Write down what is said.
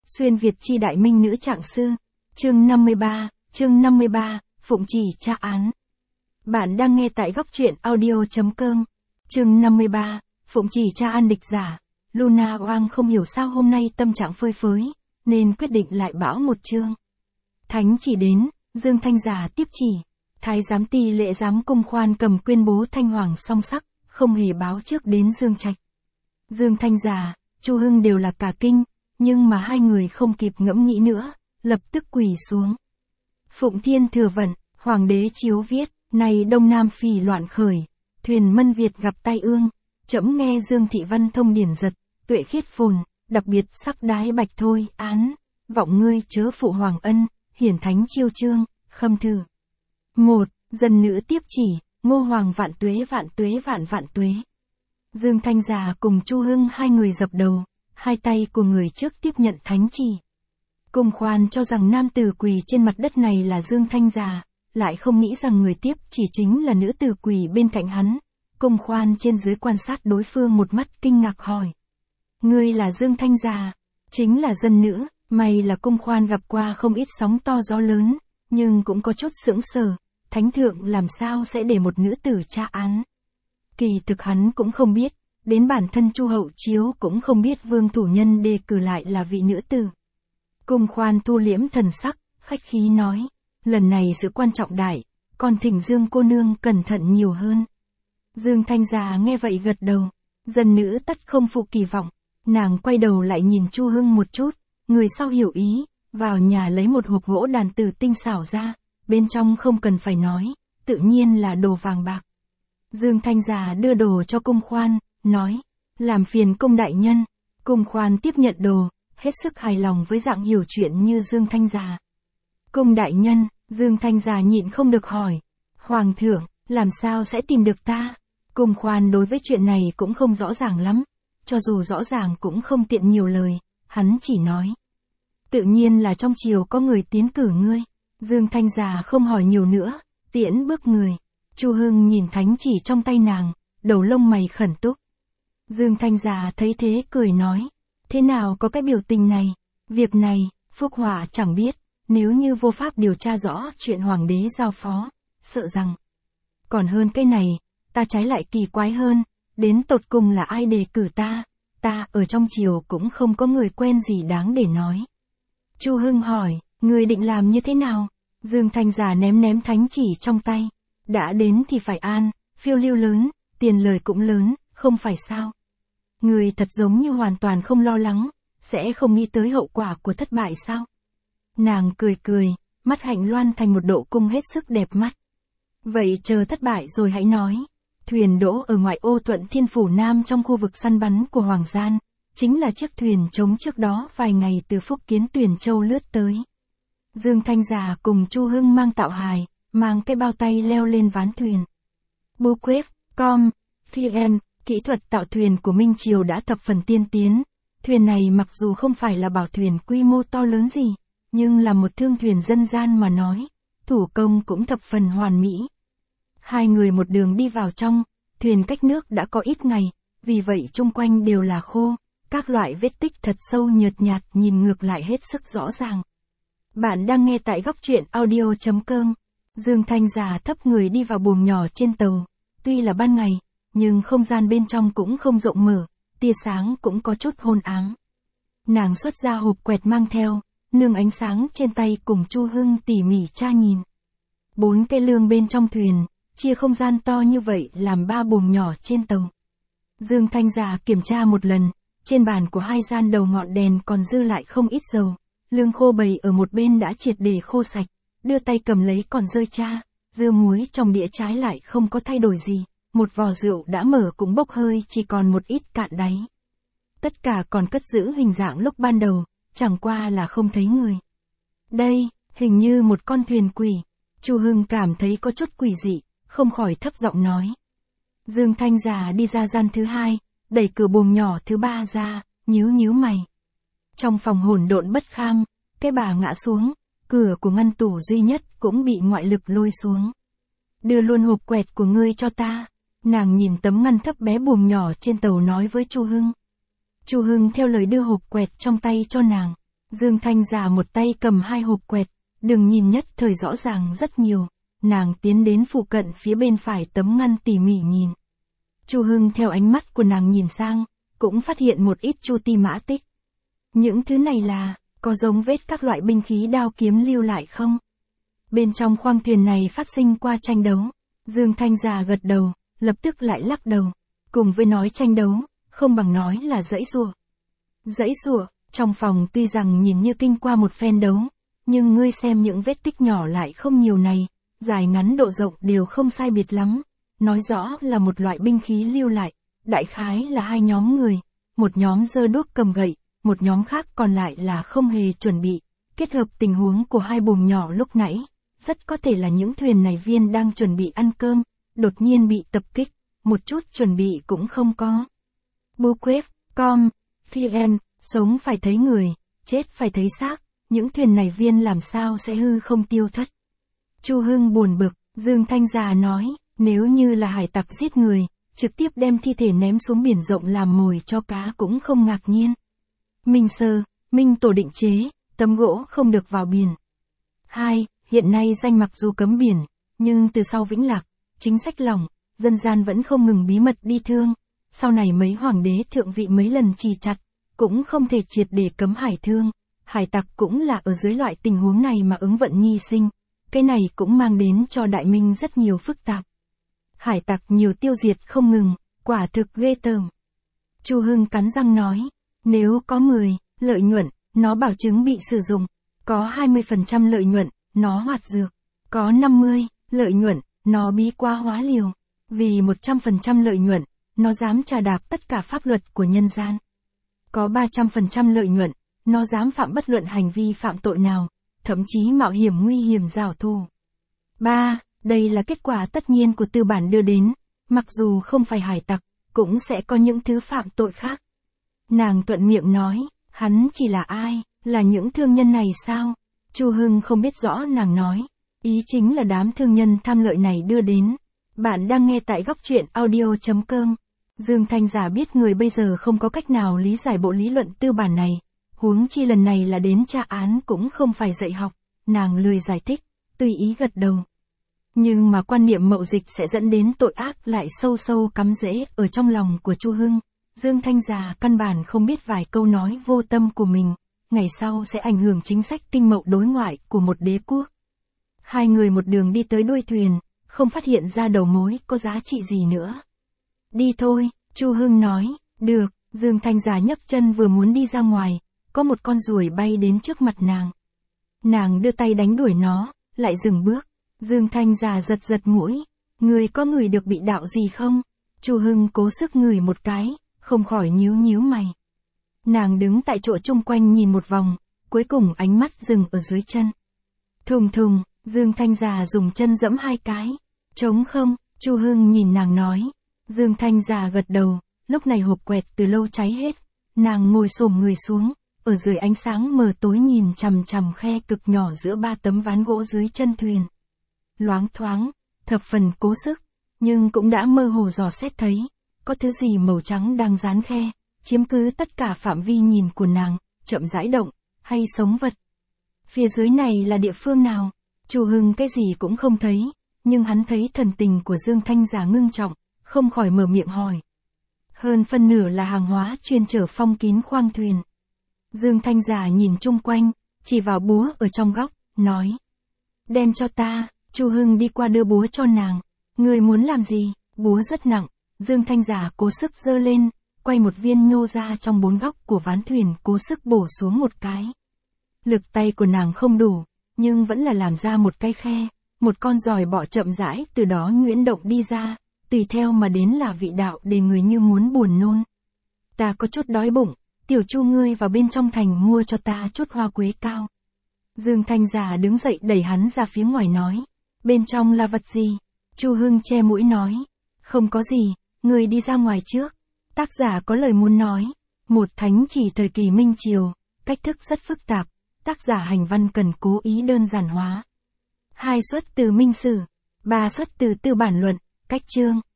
Xuyên Việt chi đại minh nữ trạng sư. Chương 53, Phụng Chỉ tra án. Bạn đang nghe tại góc truyện audio.com. Chương 53, Phụng Chỉ tra án địch giả. Luna Oang không hiểu sao hôm nay tâm trạng phơi phới, nên quyết định lại bão một chương. Thánh chỉ đến, Dương Thanh Giả tiếp chỉ. Thái giám Ty Lệ giám Cung Khoan cầm tuyên bố Thanh Hoàng song sắc, không hề báo trước đến Dương Trạch. Dương Thanh Giả, Chu Hưng đều là cả kinh, nhưng mà hai người không kịp ngẫm nghĩ nữa, lập tức quỳ xuống. Phụng Thiên thừa vận, Hoàng đế chiếu viết, này Đông Nam phỉ loạn khởi, thuyền Mân Việt gặp tai ương, trẫm nghe Dương Thị Văn thông điển giật, tuệ khiết phồn, đặc biệt sắc đái bạch thôi, án, vọng ngươi chớ phụ hoàng ân, hiển thánh chiêu chương, khâm thử. 1. Dân nữ tiếp chỉ, Ngô Hoàng vạn tuế vạn tuế. Dương Thanh Giả cùng Chu Hưng hai người dập đầu, hai tay của người trước tiếp nhận thánh chỉ. Cung Khoan cho rằng nam tử quỳ trên mặt đất này là Dương Thanh Giả, lại không nghĩ rằng người tiếp chỉ chính là nữ tử quỳ bên cạnh hắn. Cung Khoan trên dưới quan sát đối phương một mắt kinh ngạc hỏi. Ngươi là Dương Thanh Giả, chính là dân nữ, may là Cung Khoan gặp qua không ít sóng to gió lớn, nhưng cũng có chút sững sờ, thánh thượng làm sao sẽ để một nữ tử tra án. Kỳ thực hắn cũng không biết, đến bản thân Chu Hậu Chiếu cũng không biết Vương Thủ Nhân đề cử lại là vị nữ tử. Cung Khoan thu liễm thần sắc, khách khí nói, lần này sự quan trọng đại, còn thỉnh Dương cô nương cẩn thận nhiều hơn. Dương Thanh Giả nghe vậy gật đầu, dân nữ tất không phụ kỳ vọng, nàng quay đầu lại nhìn Chu Hưng một chút, người sau hiểu ý, vào nhà lấy một hộp gỗ đàn tử tinh xảo ra, bên trong không cần phải nói, tự nhiên là đồ vàng bạc. Dương Thanh Giả đưa đồ cho Cung Khoan, nói, làm phiền Cung đại nhân. Cung Khoan tiếp nhận đồ, hết sức hài lòng với dạng hiểu chuyện như Dương Thanh Giả. Cung đại nhân, Dương Thanh Giả nhịn không được hỏi, Hoàng thượng, làm sao sẽ tìm được ta? Cung Khoan đối với chuyện này cũng không rõ ràng lắm, cho dù rõ ràng cũng không tiện nhiều lời, hắn chỉ nói. Tự nhiên là trong triều có người tiến cử ngươi. Dương Thanh Giả không hỏi nhiều nữa, tiễn bước người. Chu Hưng nhìn thánh chỉ trong tay nàng, đầu lông mày khẩn túc. Dương Thanh Giả thấy thế cười nói, thế nào có cái biểu tình này, việc này, Phúc Họa chẳng biết, nếu như vô pháp điều tra rõ chuyện hoàng đế giao phó, sợ rằng. Còn hơn cái này, ta trái lại kỳ quái hơn, đến tột cùng là ai đề cử ta ở trong triều cũng không có người quen gì đáng để nói. Chu Hưng hỏi, người định làm như thế nào? Dương Thanh Giả ném thánh chỉ trong tay. Đã đến thì phải an, phiêu lưu lớn, tiền lời cũng lớn, không phải sao? Người thật giống như hoàn toàn không lo lắng, sẽ không nghĩ tới hậu quả của thất bại sao? Nàng cười, mắt hạnh loan thành một độ cung hết sức đẹp mắt. Vậy chờ thất bại rồi hãy nói. Thuyền đỗ ở ngoại ô Thuận Thiên Phủ Nam trong khu vực săn bắn của Hoàng Gian, chính là chiếc thuyền trống trước đó vài ngày từ Phúc Kiến Tuyền Châu lướt tới. Dương Thanh Giả cùng Chu Hưng mang tạo hài, mang cái bao tay leo lên ván thuyền. Buquet.com, VN, kỹ thuật tạo thuyền của Minh Triều đã thập phần tiên tiến. Thuyền này mặc dù không phải là bảo thuyền quy mô to lớn gì, nhưng là một thương thuyền dân gian mà nói, thủ công cũng thập phần hoàn mỹ. Hai người một đường đi vào trong, thuyền cách nước đã có ít ngày, vì vậy chung quanh đều là khô, các loại vết tích thật sâu nhợt nhạt nhìn ngược lại hết sức rõ ràng. Bạn đang nghe tại góc truyện audio.com. Dương Thanh Giả thấp người đi vào buồng nhỏ trên tàu, tuy là ban ngày, nhưng không gian bên trong cũng không rộng mở, tia sáng cũng có chút hôn ám. Nàng xuất ra hộp quẹt mang theo, nương ánh sáng trên tay cùng Chu Hưng tỉ mỉ tra nhìn. 4 cái lương bên trong thuyền, chia không gian to như vậy làm 3 buồng nhỏ trên tàu. Dương Thanh Giả kiểm tra một lần, trên bàn của hai gian đầu ngọn đèn còn dư lại không ít dầu, lương khô bày ở một bên đã triệt để khô sạch, đưa tay cầm lấy còn rơi cha, dưa muối trong đĩa trái lại không có thay đổi gì, một vò rượu đã mở cũng bốc hơi chỉ còn một ít cạn đáy. Tất cả còn cất giữ hình dạng lúc ban đầu, chẳng qua là không thấy người. Đây, hình như một con thuyền quỷ. Chu Hưng cảm thấy có chút quỷ dị, không khỏi thấp giọng nói. Dương Thanh Giả đi ra gian thứ hai, đẩy cửa buồng nhỏ thứ ba ra, nhíu mày. Trong phòng hỗn độn bất kham, cái bà ngã xuống, cửa của ngăn tủ duy nhất cũng bị ngoại lực lôi xuống. Đưa luôn hộp quẹt của ngươi cho ta. Nàng nhìn tấm ngăn thấp bé buồng nhỏ trên tàu nói với Chu Hưng. Chu Hưng theo lời đưa hộp quẹt trong tay cho nàng. Dương Thanh Giả một tay cầm hai hộp quẹt, đừng nhìn nhất thời rõ ràng rất nhiều, nàng tiến đến phụ cận phía bên phải tấm ngăn tỉ mỉ nhìn. Chu Hưng theo ánh mắt của nàng nhìn sang, cũng phát hiện một ít chu ti mã tích. Những thứ này là, có giống vết các loại binh khí đao kiếm lưu lại không? Bên trong khoang thuyền này phát sinh qua tranh đấu. Dương Thanh Giả gật đầu, lập tức lại lắc đầu. Cùng với nói tranh đấu, không bằng nói là giãy giụa. Giãy giụa, trong phòng tuy rằng nhìn như kinh qua một phen đấu, nhưng ngươi xem những vết tích nhỏ lại không nhiều này, dài ngắn độ rộng đều không sai biệt lắm, nói rõ là một loại binh khí lưu lại, đại khái là hai nhóm người, một nhóm giơ đuốc cầm gậy, một nhóm khác còn lại là không hề chuẩn bị, kết hợp tình huống của hai buồng nhỏ lúc nãy, rất có thể là những thuyền này viên đang chuẩn bị ăn cơm, đột nhiên bị tập kích, một chút chuẩn bị cũng không có. Buquet, Com, Fien, sống phải thấy người, chết phải thấy xác, những thuyền này viên làm sao sẽ hư không tiêu thất. Chu Hưng buồn bực, Dương Thanh Giả nói, nếu như là hải tặc giết người, trực tiếp đem thi thể ném xuống biển rộng làm mồi cho cá cũng không ngạc nhiên. Minh Sơ, Minh Tổ định chế, tấm gỗ không được vào biển. 2. Hiện nay danh mặc dù cấm biển, nhưng từ sau Vĩnh Lạc, chính sách lỏng, dân gian vẫn không ngừng bí mật đi thương. Sau này mấy hoàng đế thượng vị mấy lần trì chặt, cũng không thể triệt để cấm hải thương. Hải tặc cũng là ở dưới loại tình huống này mà ứng vận nhi sinh. Cái này cũng mang đến cho Đại Minh rất nhiều phức tạp. Hải tặc nhiều tiêu diệt không ngừng, quả thực ghê tởm. Chu Hưng cắn răng nói, nếu có 10, lợi nhuận, nó bảo chứng bị sử dụng. Có 20% lợi nhuận, nó hoạt dược. Có 50, lợi nhuận, nó bí quá hóa liều. Vì 100% lợi nhuận, nó dám trà đạp tất cả pháp luật của nhân gian. Có 300% lợi nhuận, nó dám phạm bất luận hành vi phạm tội nào, thậm chí mạo hiểm nguy hiểm giảo thù. 3. Đây là kết quả tất nhiên của tư bản đưa đến, mặc dù không phải hải tặc, cũng sẽ có những thứ phạm tội khác. Nàng thuận miệng nói, hắn chỉ là ai, là những thương nhân này sao? Chu Hưng không biết rõ nàng nói, ý chính là đám thương nhân tham lợi này đưa đến. Bạn đang nghe tại góc truyện audio.com. Dương Thanh Giả biết người bây giờ không có cách nào lý giải bộ lý luận tư bản này, huống chi lần này là đến tra án cũng không phải dạy học, nàng lười giải thích, tùy ý gật đầu. Nhưng mà quan niệm mậu dịch sẽ dẫn đến tội ác lại sâu sâu cắm rễ ở trong lòng của Chu Hưng. Dương Thanh Giả căn bản không biết vài câu nói vô tâm của mình, ngày sau sẽ ảnh hưởng chính sách kinh mậu đối ngoại của một đế quốc. Hai người một đường đi tới đuôi thuyền, không phát hiện ra đầu mối có giá trị gì nữa. Đi thôi, Chu Hưng nói, được. Dương Thanh Giả nhấc chân vừa muốn đi ra ngoài, có một con ruồi bay đến trước mặt nàng. Nàng đưa tay đánh đuổi nó, lại dừng bước. Dương Thanh Giả giật giật mũi, người có người được bị đạo gì không? Chu Hưng cố sức ngửi một cái, không khỏi nhíu nhíu mày. Nàng đứng tại chỗ chung quanh nhìn một vòng, cuối cùng ánh mắt dừng ở dưới chân. Thùng thùng, Dương Thanh Giả dùng chân giẫm hai cái. Trống không, Chu Hưng nhìn nàng nói. Dương Thanh Giả gật đầu, lúc này hộp quẹt từ lâu cháy hết. Nàng ngồi xổm người xuống, ở dưới ánh sáng mờ tối nhìn chằm chằm khe cực nhỏ giữa ba tấm ván gỗ dưới chân thuyền. Loáng thoáng, thập phần cố sức, nhưng cũng đã mơ hồ dò xét thấy, có thứ gì màu trắng đang dán khe, chiếm cứ tất cả phạm vi nhìn của nàng, chậm rãi động, hay sống vật. Phía dưới này là địa phương nào? Chu Hưng cái gì cũng không thấy, nhưng hắn thấy thần tình của Dương Thanh Giả ngưng trọng, không khỏi mở miệng hỏi. Hơn phân nửa là hàng hóa chuyên chở phong kín khoang thuyền. Dương Thanh Giả nhìn chung quanh, chỉ vào búa ở trong góc, nói. Đem cho ta. Chu Hưng đi qua đưa búa cho nàng. Người muốn làm gì? Búa rất nặng. Dương Thanh Giả cố sức giơ lên, quay một viên nhô ra trong bốn góc của ván thuyền, cố sức bổ xuống một cái. Lực tay của nàng không đủ, nhưng vẫn là làm ra một cái khe. Một con giòi bọ chậm rãi từ đó nhuyễn động đi ra, tùy theo mà đến là vị đạo để người như muốn buồn nôn. Ta có chút đói bụng, tiểu Chu ngươi vào bên trong thành mua cho ta chút hoa quế cao. Dương Thanh Giả đứng dậy đẩy hắn ra phía ngoài nói. Bên trong là vật gì? Chu Hưng che mũi nói. Không có gì, người đi ra ngoài trước. Tác giả có lời muốn nói. Một thánh chỉ thời kỳ Minh Triều, cách thức rất phức tạp, tác giả hành văn cần cố ý đơn giản hóa. 2 xuất từ Minh Sử, 3 xuất từ Tư Bản Luận, cách chương.